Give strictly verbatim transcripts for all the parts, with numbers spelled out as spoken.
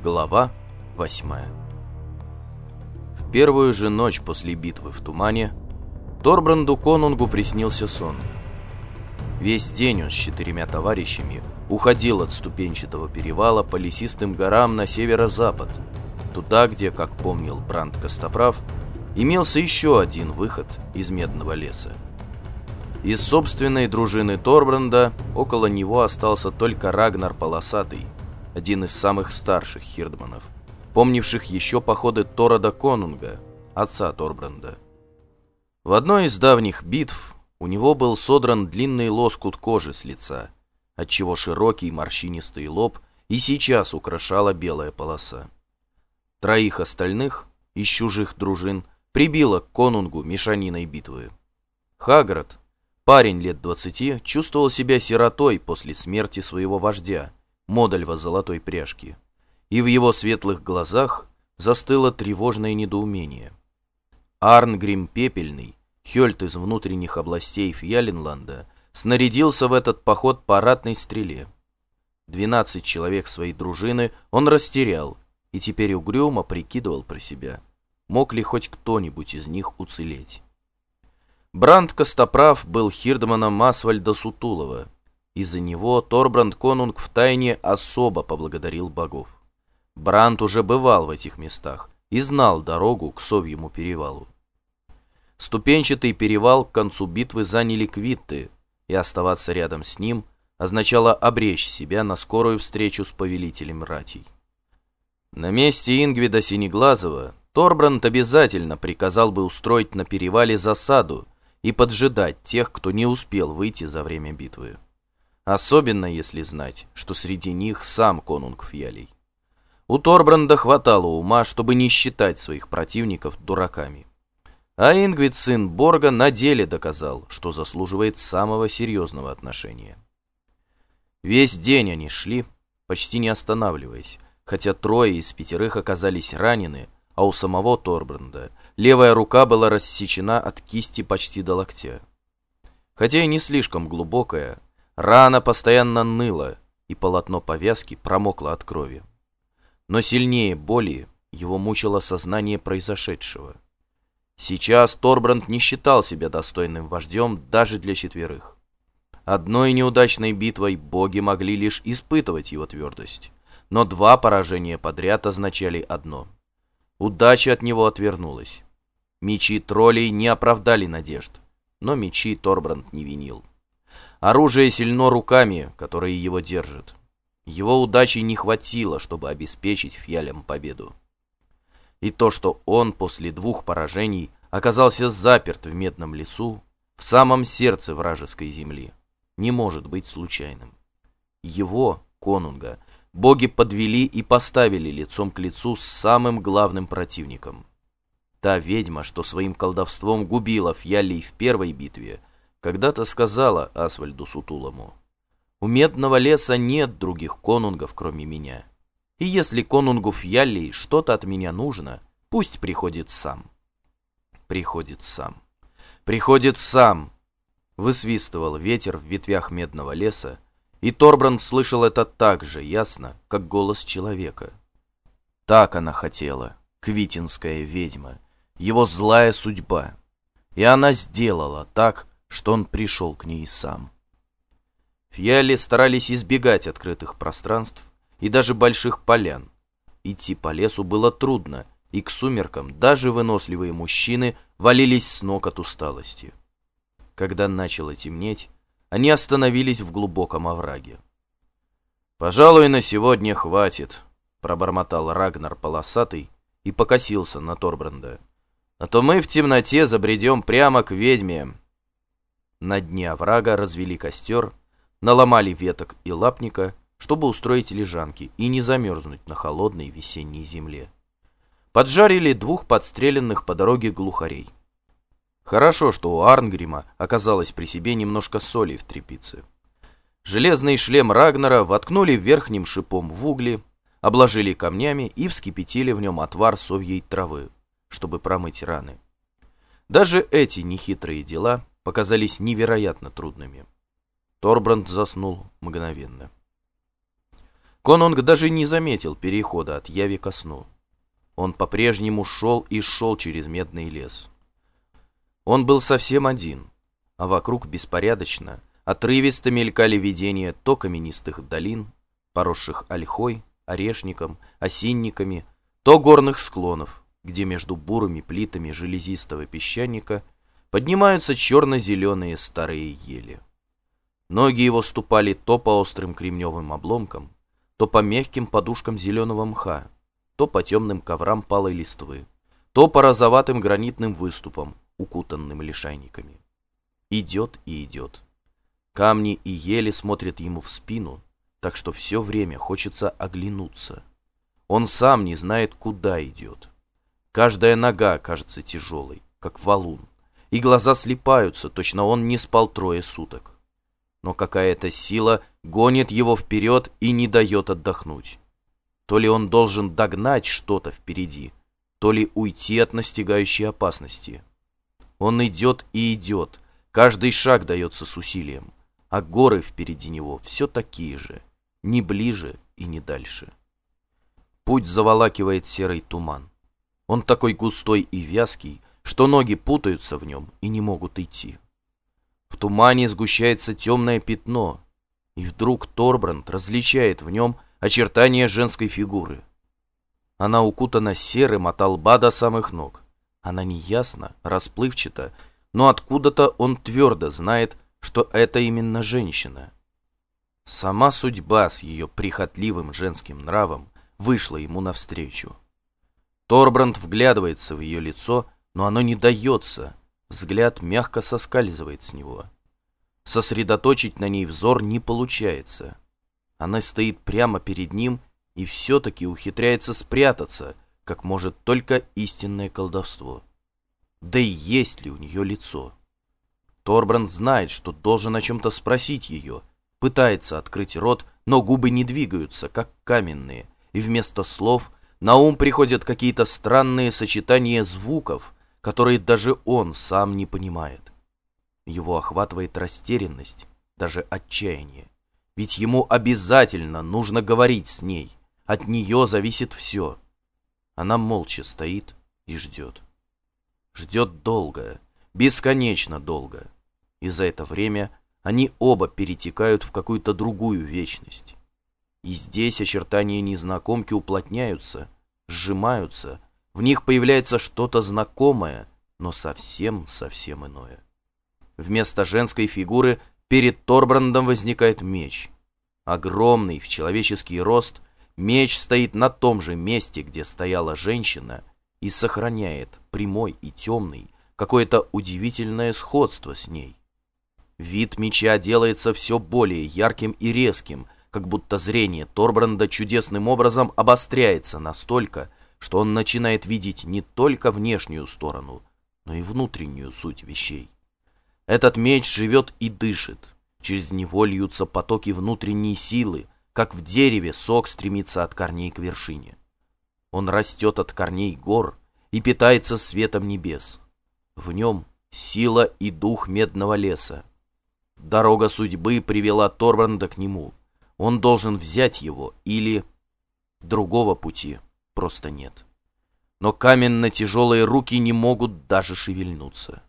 Глава восьмая. В первую же ночь после битвы в тумане Торбранду Конунгу приснился сон. Весь день он с четырьмя товарищами уходил от ступенчатого перевала по лесистым горам на северо-запад, туда, где, как помнил Бранд Костоправ, имелся еще один выход из Медного леса. Из собственной дружины Торбранда около него остался только Рагнар Полосатый, один из самых старших хирдманов, помнивших еще походы Торода Конунга, отца Торбранда. В одной из давних битв у него был содран длинный лоскут кожи с лица, отчего широкий морщинистый лоб и сейчас украшала белая полоса. Троих остальных из чужих дружин прибило к Конунгу мешаниной битвы. Хаград, парень лет двадцати, чувствовал себя сиротой после смерти своего вождя, Модальва золотой пряжки, и в его светлых глазах застыло тревожное недоумение. Арнгрим Пепельный, Хёльт из внутренних областей Фьяленланда, снарядился в этот поход по ратной стреле. Двенадцать человек своей дружины он растерял и теперь угрюмо прикидывал про себя, мог ли хоть кто-нибудь из них уцелеть. Бранд Костоправ был хирдманом Асвальда Сутулова. Из-за него Торбранд Конунг втайне особо поблагодарил богов. Бранд уже бывал в этих местах и знал дорогу к Совьему перевалу. Ступенчатый перевал к концу битвы заняли квитты, и оставаться рядом с ним означало обречь себя на скорую встречу с повелителем ратей. На месте Ингвида Синеглазого Торбранд обязательно приказал бы устроить на перевале засаду и поджидать тех, кто не успел выйти за время битвы. Особенно если знать, что среди них сам конунг Фьялей. У Торбранда хватало ума, чтобы не считать своих противников дураками. А Ингвид, сын Борга, на деле доказал, что заслуживает самого серьезного отношения. Весь день они шли, почти не останавливаясь, хотя трое из пятерых оказались ранены, а у самого Торбранда левая рука была рассечена от кисти почти до локтя. Хотя и не слишком глубокая, рана постоянно ныла, и полотно повязки промокло от крови. Но сильнее боли его мучило сознание произошедшего. Сейчас Торбранд не считал себя достойным вождем даже для четверых. Одной неудачной битвой боги могли лишь испытывать его твердость, но два поражения подряд означали одно — удача от него отвернулась. Мечи троллей не оправдали надежд, но мечи Торбранд не винил. Оружие сильно руками, которые его держат. Его удачи не хватило, чтобы обеспечить фьялям победу. И то, что он после двух поражений оказался заперт в Медном лесу, в самом сердце вражеской земли, не может быть случайным. Его, конунга, боги подвели и поставили лицом к лицу с самым главным противником. Та ведьма, что своим колдовством губила фьялей в первой битве, когда-то сказала Асвальду Сутулому: «У Медного леса нет других конунгов, кроме меня. И если конунгу Фьяллей что-то от меня нужно, пусть приходит сам». Приходит сам. Приходит сам. Высвистывал ветер в ветвях Медного леса, и Торбранд слышал это так же ясно, как голос человека. Так она хотела, квитинская ведьма, его злая судьба. И она сделала так, что он пришел к ней сам. Фьяли старались избегать открытых пространств и даже больших полян. Идти по лесу было трудно, и к сумеркам даже выносливые мужчины валились с ног от усталости. Когда начало темнеть, они остановились в глубоком овраге. «Пожалуй, на сегодня хватит», — пробормотал Рагнар Полосатый и покосился на Торбранда. «А то мы в темноте забредем прямо к ведьме». На дне оврага развели костер, наломали веток и лапника, чтобы устроить лежанки и не замерзнуть на холодной весенней земле. Поджарили двух подстреленных по дороге глухарей. Хорошо, что у Арнгрима оказалось при себе немножко соли в тряпице. Железный шлем Рагнара воткнули верхним шипом в угли, обложили камнями и вскипятили в нем отвар совьей травы, чтобы промыть раны. Даже эти нехитрые дела показались невероятно трудными. Торбранд заснул мгновенно. Конунг даже не заметил перехода от яви ко сну. Он по-прежнему шел и шел через медный лес. Он был совсем один, а вокруг беспорядочно, отрывисто мелькали видения то каменистых долин, поросших ольхой, орешником, осинниками, то горных склонов, где между бурыми плитами железистого песчаника поднимаются черно-зеленые старые ели. Ноги его ступали то по острым кремневым обломкам, то по мягким подушкам зеленого мха, то по темным коврам палой листвы, то по розоватым гранитным выступам, укутанным лишайниками. Идет и идет. Камни и ели смотрят ему в спину, так что все время хочется оглянуться. Он сам не знает, куда идет. Каждая нога кажется тяжелой, как валун, и глаза слипаются, точно он не спал трое суток. Но какая-то сила гонит его вперед и не дает отдохнуть. То ли он должен догнать что-то впереди, то ли уйти от настигающей опасности. Он идет и идет, каждый шаг дается с усилием, а горы впереди него все такие же, не ближе и не дальше. Путь заволакивает серый туман. Он такой густой и вязкий, что ноги путаются в нем и не могут идти. В тумане сгущается темное пятно, и вдруг Торбранд различает в нем очертания женской фигуры. Она укутана серым от лба до самых ног. Она неясна, расплывчата, но откуда-то он твердо знает, что это именно женщина. Сама судьба с ее прихотливым женским нравом вышла ему навстречу. Торбранд вглядывается в ее лицо, но оно не дается, взгляд мягко соскальзывает с него. Сосредоточить на ней взор не получается. Она стоит прямо перед ним и все-таки ухитряется спрятаться, как может только истинное колдовство. Да и есть ли у нее лицо? Торбранд знает, что должен о чем-то спросить ее, пытается открыть рот, но губы не двигаются, как каменные, и вместо слов на ум приходят какие-то странные сочетания звуков, которые даже он сам не понимает. Его охватывает растерянность, даже отчаяние. Ведь ему обязательно нужно говорить с ней, от нее зависит все. Она молча стоит и ждет. Ждет долго, бесконечно долго. И за это время они оба перетекают в какую-то другую вечность. И здесь очертания незнакомки уплотняются, сжимаются, в них появляется что-то знакомое, но совсем-совсем иное. Вместо женской фигуры перед Торбрандом возникает меч. Огромный в человеческий рост, меч стоит на том же месте, где стояла женщина, и сохраняет, прямой и темный, какое-то удивительное сходство с ней. Вид меча делается все более ярким и резким, как будто зрение Торбранда чудесным образом обостряется настолько, что он начинает видеть не только внешнюю сторону, но и внутреннюю суть вещей. Этот меч живет и дышит, через него льются потоки внутренней силы, как в дереве сок стремится от корней к вершине. Он растет от корней гор и питается светом небес. В нем сила и дух медного леса. Дорога судьбы привела Торбранда к нему. Он должен взять его или... Другого пути просто нет. Но каменно-тяжелые руки не могут даже шевельнуться.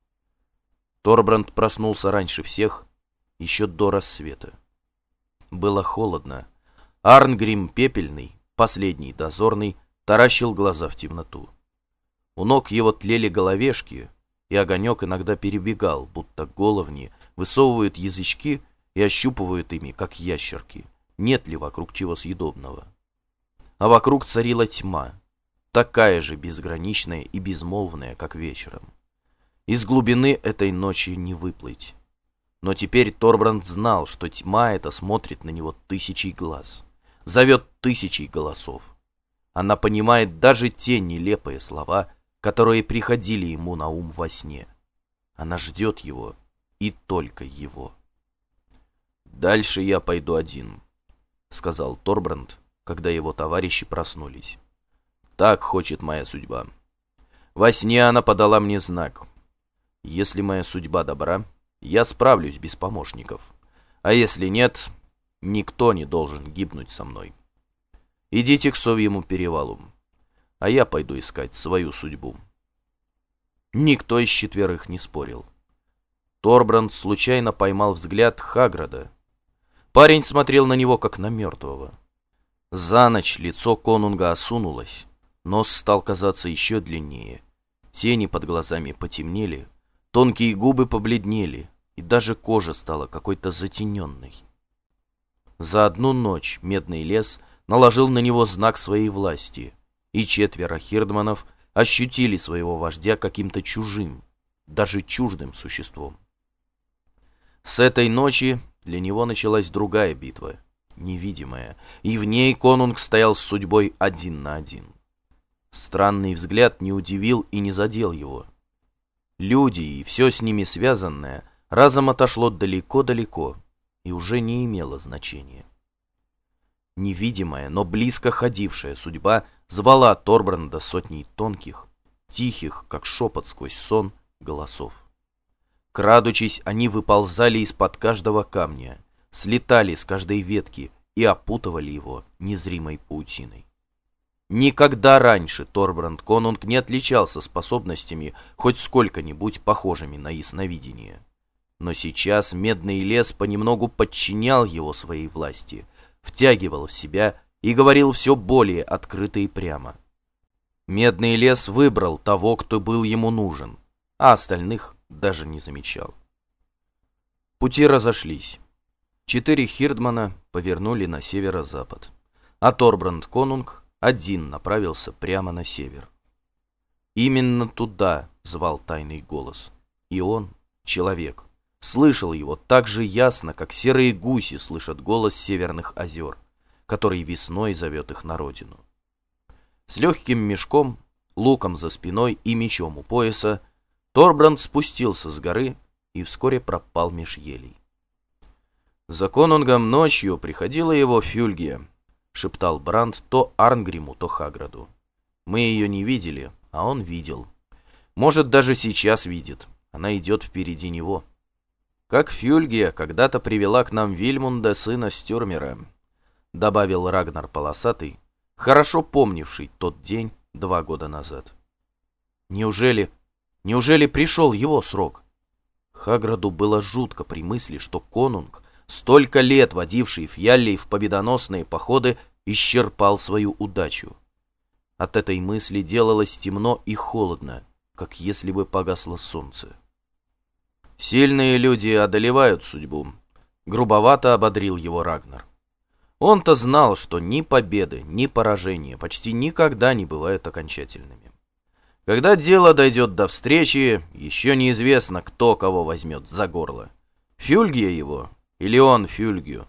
Торбранд проснулся раньше всех, еще до рассвета. Было холодно. Арнгрим Пепельный, последний дозорный, таращил глаза в темноту. У ног его тлели головешки, и огонек иногда перебегал, будто головни высовывают язычки и ощупывают ими, как ящерки, нет ли вокруг чего съедобного. А вокруг царила тьма, такая же безграничная и безмолвная, как вечером. Из глубины этой ночи не выплыть. Но теперь Торбранд знал, что тьма эта смотрит на него тысячей глаз, зовет тысячей голосов. Она понимает даже те нелепые слова, которые приходили ему на ум во сне. Она ждет его, и только его. «Дальше я пойду один», — сказал Торбранд, когда его товарищи проснулись. «Так хочет моя судьба. Во сне она подала мне знак. Если моя судьба добра, я справлюсь без помощников. А если нет, Никто не должен гибнуть со мной. Идите к Совьему перевалу, а я пойду искать свою судьбу». Никто из четверых не спорил. Торбранд случайно поймал взгляд Хаграда. Парень смотрел на него, как на мертвого. За ночь лицо конунга осунулось, нос стал казаться еще длиннее, тени под глазами потемнели, тонкие губы побледнели, и даже кожа стала какой-то затененной. За одну ночь Медный лес наложил на него знак своей власти, и четверо хирдманов ощутили своего вождя каким-то чужим, даже чуждым существом. С этой ночи для него началась другая битва, невидимая, и в ней конунг стоял с судьбой один на один. Странный взгляд не удивил и не задел его. Люди и все с ними связанное разом отошло далеко-далеко и уже не имело значения. Невидимая, но близко ходившая судьба звала Торбранда сотней тонких, тихих, как шепот сквозь сон, голосов. Крадучись, они выползали из-под каждого камня, слетали с каждой ветки и опутывали его незримой паутиной. Никогда раньше Торбранд конунг не отличался способностями, хоть сколько-нибудь похожими на ясновидение. Но сейчас Медный лес понемногу подчинял его своей власти, втягивал в себя и говорил все более открыто и прямо. Медный лес выбрал того, кто был ему нужен, а остальных даже не замечал. Пути разошлись. Четыре хирдмана повернули на северо-запад, а Торбранд конунг один направился прямо на север. Именно туда звал тайный голос, и он, человек, слышал его так же ясно, как серые гуси слышат голос северных озер, который весной зовет их на родину. С легким мешком, луком за спиной и мечом у пояса Торбранд спустился с горы и вскоре пропал меж елей. «За конунгом ночью приходила его Фюльгия», — шептал Бранд то Арнгриму, то Хаграду. «Мы ее не видели, а он видел. Может, даже сейчас видит. Она идет впереди него. Как Фюльгия когда-то привела к нам Вильмунда, сына Стюрмера», — добавил Рагнар Полосатый, хорошо помнивший тот день два года назад. «Неужели, неужели пришел его срок?» Хаграду было жутко при мысли, что конунг, столько лет водивший Фьяллей в победоносные походы, исчерпал свою удачу. От этой мысли делалось темно и холодно, как если бы погасло солнце. «Сильные люди одолевают судьбу», — грубовато ободрил его Рагнар. Он-то знал, что ни победы, ни поражения почти никогда не бывают окончательными. Когда дело дойдет до встречи, еще неизвестно, кто кого возьмет за горло. Фюльгия его или он Фюльгию.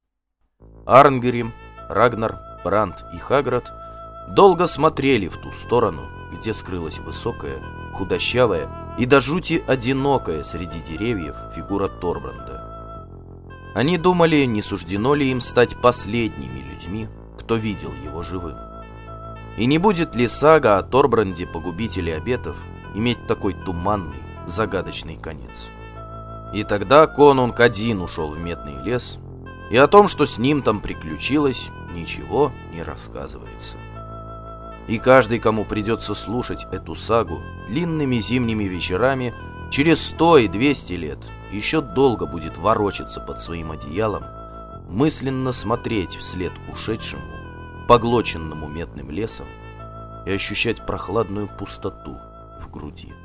Арнгрим, Рагнар, Бранд и Хаград долго смотрели в ту сторону, где скрылась высокая, худощавая и до жути одинокая среди деревьев фигура Торбранда. Они думали, не суждено ли им стать последними людьми, кто видел его живым. И не будет ли сага о Торбранде, погубителе обетов, иметь такой туманный, загадочный конец? И тогда конунг один ушел в Медный лес, и о том, что с ним там приключилось, ничего не рассказывается. И каждый, кому придется слушать эту сагу длинными зимними вечерами, через сто и двести лет еще долго будет ворочаться под своим одеялом, мысленно смотреть вслед ушедшему, поглоченному Медным лесом, и ощущать прохладную пустоту в груди.